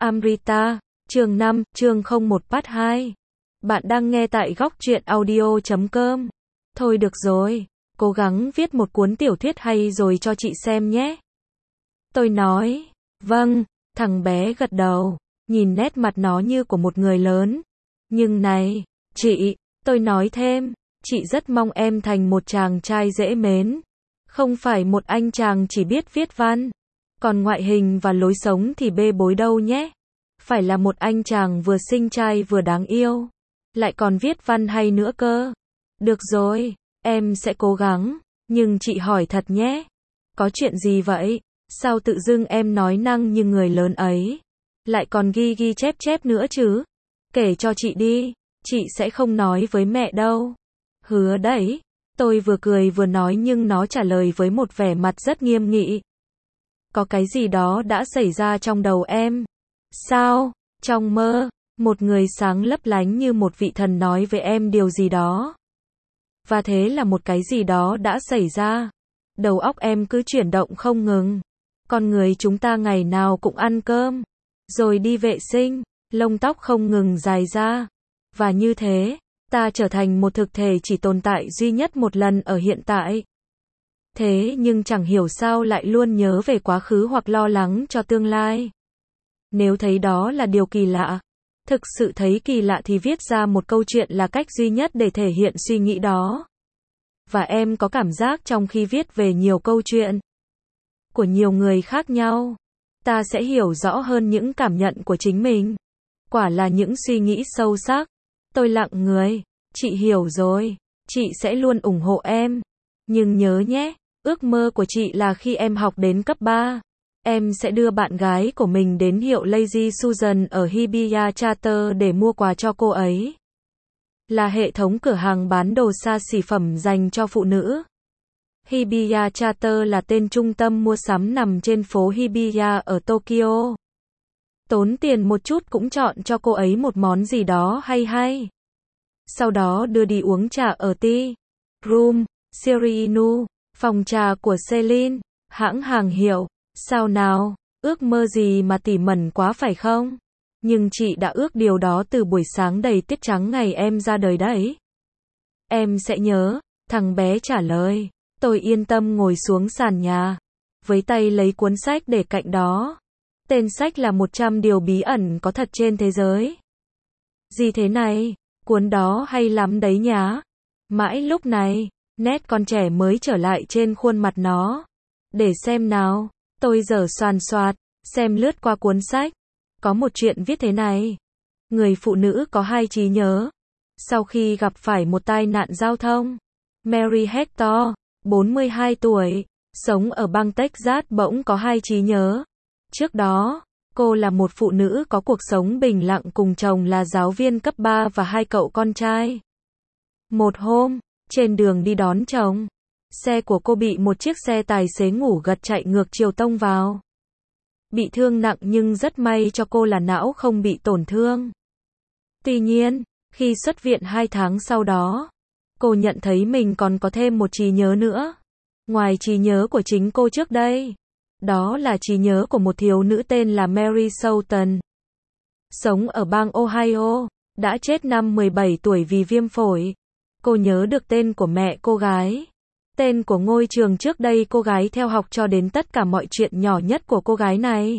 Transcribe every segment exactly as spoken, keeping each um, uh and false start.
Amrita, chương năm, chương không một part hai. Bạn đang nghe tại góc truyện audio chấm com. Thôi được rồi, cố gắng viết một cuốn tiểu thuyết hay rồi cho chị xem nhé. Tôi nói, vâng, thằng bé gật đầu, nhìn nét mặt nó như của một người lớn. Nhưng này, chị, tôi nói thêm, chị rất mong em thành một chàng trai dễ mến. Không phải một anh chàng chỉ biết viết văn. Còn ngoại hình và lối sống thì bê bối đâu nhé. Phải là một anh chàng vừa xinh trai vừa đáng yêu. Lại còn viết văn hay nữa cơ. Được rồi, em sẽ cố gắng. Nhưng chị hỏi thật nhé. Có chuyện gì vậy? Sao tự dưng em nói năng như người lớn ấy? Lại còn ghi ghi chép chép nữa chứ? Kể cho chị đi. Chị sẽ không nói với mẹ đâu. Hứa đấy. Tôi vừa cười vừa nói nhưng nó trả lời với một vẻ mặt rất nghiêm nghị. Có cái gì đó đã xảy ra trong đầu em. Sao? Trong mơ, một người sáng lấp lánh như một vị thần nói với em điều gì đó. Và thế là một cái gì đó đã xảy ra. Đầu óc em cứ chuyển động không ngừng. Con người chúng ta ngày nào cũng ăn cơm, rồi đi vệ sinh, lông tóc không ngừng dài ra. Và như thế, ta trở thành một thực thể chỉ tồn tại duy nhất một lần ở hiện tại. Thế nhưng chẳng hiểu sao lại luôn nhớ về quá khứ hoặc lo lắng cho tương lai. Nếu thấy đó là điều kỳ lạ, thực sự thấy kỳ lạ thì viết ra một câu chuyện là cách duy nhất để thể hiện suy nghĩ đó. Và em có cảm giác trong khi viết về nhiều câu chuyện của nhiều người khác nhau, ta sẽ hiểu rõ hơn những cảm nhận của chính mình. Quả là những suy nghĩ sâu sắc. Tôi lặng người. Chị hiểu rồi. Chị sẽ luôn ủng hộ em. Nhưng nhớ nhé, ước mơ của chị là khi em học đến cấp ba, em sẽ đưa bạn gái của mình đến hiệu Lazy Susan ở Hibiya Charter để mua quà cho cô ấy. Là hệ thống cửa hàng bán đồ xa xỉ phẩm dành cho phụ nữ. Hibiya Charter là tên trung tâm mua sắm nằm trên phố Hibiya ở Tokyo. Tốn tiền một chút cũng chọn cho cô ấy một món gì đó hay hay. Sau đó đưa đi uống trà ở Tea Room, Shirinu, phòng trà của Celine, hãng hàng hiệu. Sao nào, ước mơ gì mà tỉ mẩn quá phải không? Nhưng chị đã ước điều đó từ buổi sáng đầy tuyết trắng ngày em ra đời đấy. Em sẽ nhớ, thằng bé trả lời. Tôi yên tâm ngồi xuống sàn nhà, với tay lấy cuốn sách để cạnh đó. Tên sách là một trăm điều bí ẩn có thật trên thế giới. Gì thế này? Cuốn đó hay lắm đấy nhá. Mãi lúc này, nét con trẻ mới trở lại trên khuôn mặt nó. Để xem nào. Tôi giở xoàn xoạt, xem lướt qua cuốn sách. Có một chuyện viết thế này. Người phụ nữ có hai trí nhớ. Sau khi gặp phải một tai nạn giao thông, Mary Hector, bốn mươi hai tuổi, sống ở bang Texas bỗng có hai trí nhớ. Trước đó, cô là một phụ nữ có cuộc sống bình lặng cùng chồng là giáo viên cấp ba và hai cậu con trai. Một hôm, trên đường đi đón chồng, xe của cô bị một chiếc xe tài xế ngủ gật chạy ngược chiều tông vào. Bị thương nặng nhưng rất may cho cô là não không bị tổn thương. Tuy nhiên, khi xuất viện hai tháng sau đó, cô nhận thấy mình còn có thêm một trí nhớ nữa. Ngoài trí nhớ của chính cô trước đây. Đó là trí nhớ của một thiếu nữ tên là Mary Southern. Sống ở bang Ohio, đã chết năm mười bảy tuổi vì viêm phổi. Cô nhớ được tên của mẹ cô gái. Tên của ngôi trường trước đây cô gái theo học cho đến tất cả mọi chuyện nhỏ nhất của cô gái này.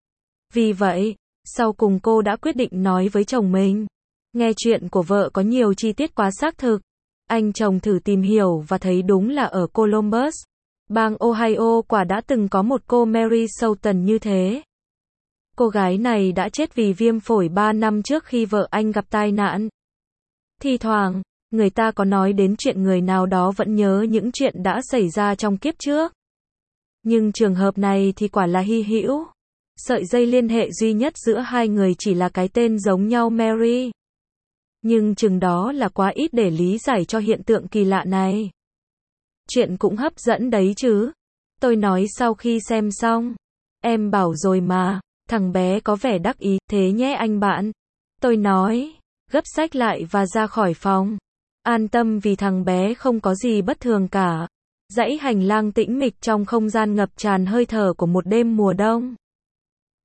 Vì vậy, sau cùng cô đã quyết định nói với chồng mình. Nghe chuyện của vợ có nhiều chi tiết quá xác thực. Anh chồng thử tìm hiểu và thấy đúng là ở Columbus, bang Ohio quả đã từng có một cô Mary Southern như thế. Cô gái này đã chết vì viêm phổi ba năm trước khi vợ anh gặp tai nạn. Thi thoảng, người ta có nói đến chuyện người nào đó vẫn nhớ những chuyện đã xảy ra trong kiếp trước. Nhưng trường hợp này thì quả là hy hữu. Sợi dây liên hệ duy nhất giữa hai người chỉ là cái tên giống nhau Mary. Nhưng chừng đó là quá ít để lý giải cho hiện tượng kỳ lạ này. Chuyện cũng hấp dẫn đấy chứ. Tôi nói sau khi xem xong. Em bảo rồi mà, thằng bé có vẻ đắc ý, thế nhé anh bạn. Tôi nói, gấp sách lại và ra khỏi phòng. An tâm vì thằng bé không có gì bất thường cả. Dãy hành lang tĩnh mịch trong không gian ngập tràn hơi thở của một đêm mùa đông.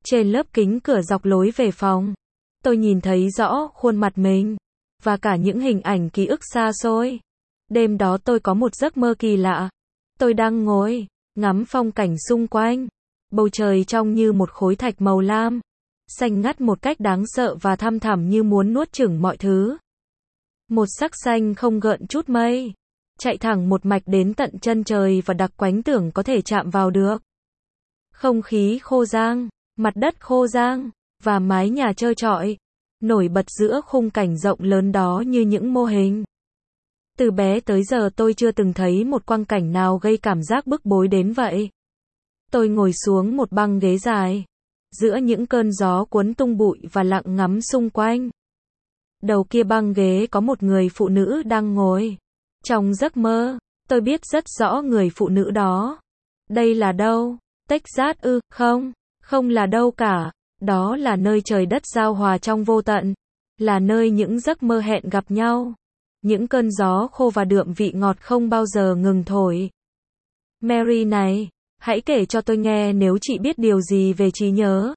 Trên lớp kính cửa dọc lối về phòng, tôi nhìn thấy rõ khuôn mặt mình, và cả những hình ảnh ký ức xa xôi. Đêm đó tôi có một giấc mơ kỳ lạ. Tôi đang ngồi, ngắm phong cảnh xung quanh. Bầu trời trong như một khối thạch màu lam, xanh ngắt một cách đáng sợ và thăm thẳm như muốn nuốt chửng mọi thứ. Một sắc xanh không gợn chút mây, chạy thẳng một mạch đến tận chân trời và đặc quánh tưởng có thể chạm vào được. Không khí khô rang, mặt đất khô rang, và mái nhà trơ trọi, nổi bật giữa khung cảnh rộng lớn đó như những mô hình. Từ bé tới giờ tôi chưa từng thấy một quang cảnh nào gây cảm giác bức bối đến vậy. Tôi ngồi xuống một băng ghế dài, giữa những cơn gió cuốn tung bụi và lặng ngắm xung quanh. Đầu kia băng ghế có một người phụ nữ đang ngồi. Trong giấc mơ, tôi biết rất rõ người phụ nữ đó. Đây là đâu? Texas ư? Không, không là đâu cả. Đó là nơi trời đất giao hòa trong vô tận. Là nơi những giấc mơ hẹn gặp nhau. Những cơn gió khô và đượm vị ngọt không bao giờ ngừng thổi. Mary này, hãy kể cho tôi nghe nếu chị biết điều gì về trí nhớ.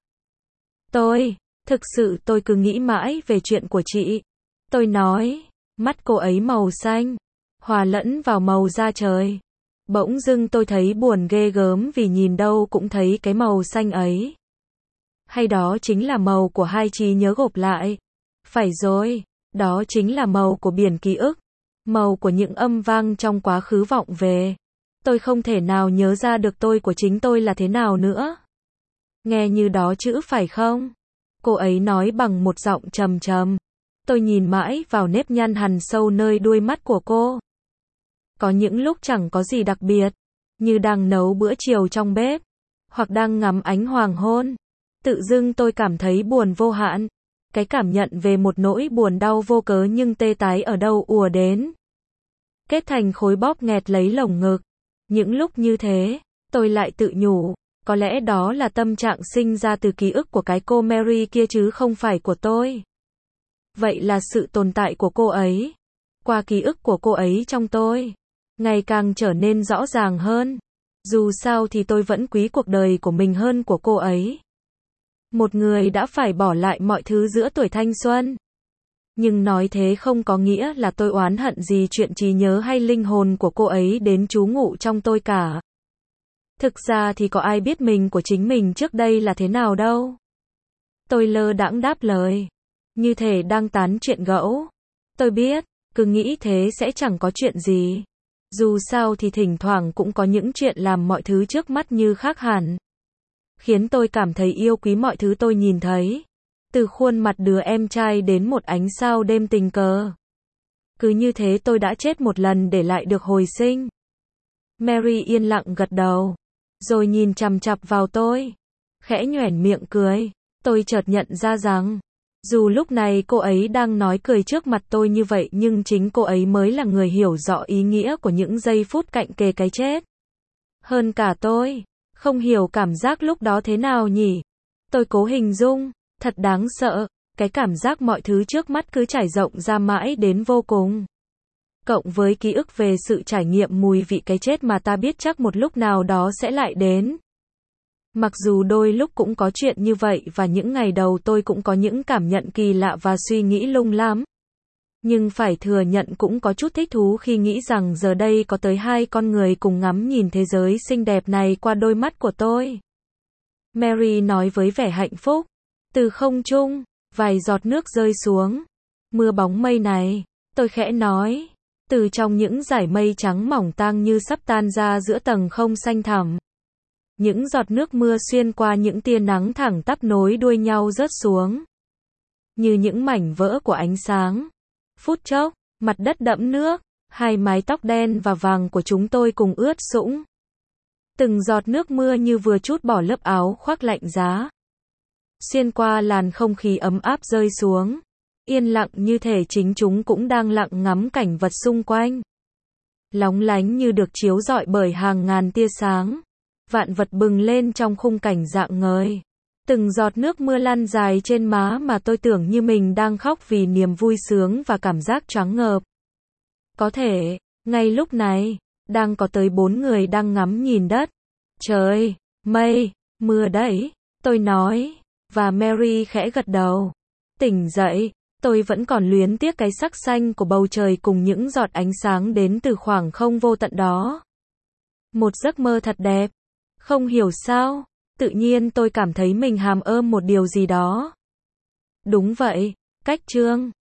Tôi, thực sự tôi cứ nghĩ mãi về chuyện của chị. Tôi nói, mắt cô ấy màu xanh, hòa lẫn vào màu da trời. Bỗng dưng tôi thấy buồn ghê gớm vì nhìn đâu cũng thấy cái màu xanh ấy. Hay đó chính là màu của hai trí nhớ gộp lại. Phải rồi, đó chính là màu của biển ký ức. Màu của những âm vang trong quá khứ vọng về. Tôi không thể nào nhớ ra được tôi của chính tôi là thế nào nữa. Nghe như đó chữ phải không? Cô ấy nói bằng một giọng trầm trầm. Tôi nhìn mãi vào nếp nhăn hằn sâu nơi đuôi mắt của cô. Có những lúc chẳng có gì đặc biệt, như đang nấu bữa chiều trong bếp, hoặc đang ngắm ánh hoàng hôn. Tự dưng tôi cảm thấy buồn vô hạn. Cái cảm nhận về một nỗi buồn đau vô cớ nhưng tê tái ở đâu ùa đến. Kết thành khối bóp nghẹt lấy lồng ngực. Những lúc như thế, tôi lại tự nhủ, có lẽ đó là tâm trạng sinh ra từ ký ức của cái cô Mary kia chứ không phải của tôi. Vậy là sự tồn tại của cô ấy, qua ký ức của cô ấy trong tôi, ngày càng trở nên rõ ràng hơn. Dù sao thì tôi vẫn quý cuộc đời của mình hơn của cô ấy. Một người đã phải bỏ lại mọi thứ giữa tuổi thanh xuân. Nhưng nói thế không có nghĩa là tôi oán hận gì chuyện trí nhớ hay linh hồn của cô ấy đến trú ngụ trong tôi cả. Thực ra thì có ai biết mình của chính mình trước đây là thế nào đâu. Tôi lơ đãng đáp lời, như thể đang tán chuyện gẫu. Tôi biết, cứ nghĩ thế sẽ chẳng có chuyện gì. Dù sao thì thỉnh thoảng cũng có những chuyện làm mọi thứ trước mắt như khác hẳn. Khiến tôi cảm thấy yêu quý mọi thứ tôi nhìn thấy. Từ khuôn mặt đứa em trai đến một ánh sao đêm tình cờ. Cứ như thế tôi đã chết một lần để lại được hồi sinh. Mary yên lặng gật đầu, rồi nhìn chằm chằm vào tôi, khẽ nhoẻn miệng cười. Tôi chợt nhận ra rằng, dù lúc này cô ấy đang nói cười trước mặt tôi như vậy nhưng chính cô ấy mới là người hiểu rõ ý nghĩa của những giây phút cạnh kề cái chết. Hơn cả tôi, không hiểu cảm giác lúc đó thế nào nhỉ? Tôi cố hình dung, thật đáng sợ, cái cảm giác mọi thứ trước mắt cứ trải rộng ra mãi đến vô cùng. Cộng với ký ức về sự trải nghiệm mùi vị cái chết mà ta biết chắc một lúc nào đó sẽ lại đến. Mặc dù đôi lúc cũng có chuyện như vậy và những ngày đầu tôi cũng có những cảm nhận kỳ lạ và suy nghĩ lung lắm. Nhưng phải thừa nhận cũng có chút thích thú khi nghĩ rằng giờ đây có tới hai con người cùng ngắm nhìn thế giới xinh đẹp này qua đôi mắt của tôi. Mary nói với vẻ hạnh phúc. Từ không trung, vài giọt nước rơi xuống. Mưa bóng mây này, tôi khẽ nói. Từ trong những dải mây trắng mỏng tang như sắp tan ra giữa tầng không xanh thẳm. Những giọt nước mưa xuyên qua những tia nắng thẳng tắp nối đuôi nhau rớt xuống. Như những mảnh vỡ của ánh sáng. Phút chốc, mặt đất đẫm nước, hai mái tóc đen và vàng của chúng tôi cùng ướt sũng. Từng giọt nước mưa như vừa trút bỏ lớp áo khoác lạnh giá. Xuyên qua làn không khí ấm áp rơi xuống. Yên lặng như thể chính chúng cũng đang lặng ngắm cảnh vật xung quanh. Lóng lánh như được chiếu rọi bởi hàng ngàn tia sáng. Vạn vật bừng lên trong khung cảnh rạng ngời. Từng giọt nước mưa lăn dài trên má mà tôi tưởng như mình đang khóc vì niềm vui sướng và cảm giác choáng ngợp. Có thể, ngay lúc này, đang có tới bốn người đang ngắm nhìn đất. Trời, mây, mưa đấy, tôi nói. Và Mary khẽ gật đầu. Tỉnh dậy, tôi vẫn còn luyến tiếc cái sắc xanh của bầu trời cùng những giọt ánh sáng đến từ khoảng không vô tận đó. Một giấc mơ thật đẹp. Không hiểu sao, tự nhiên tôi cảm thấy mình hàm ôm một điều gì đó. Đúng vậy, cách chương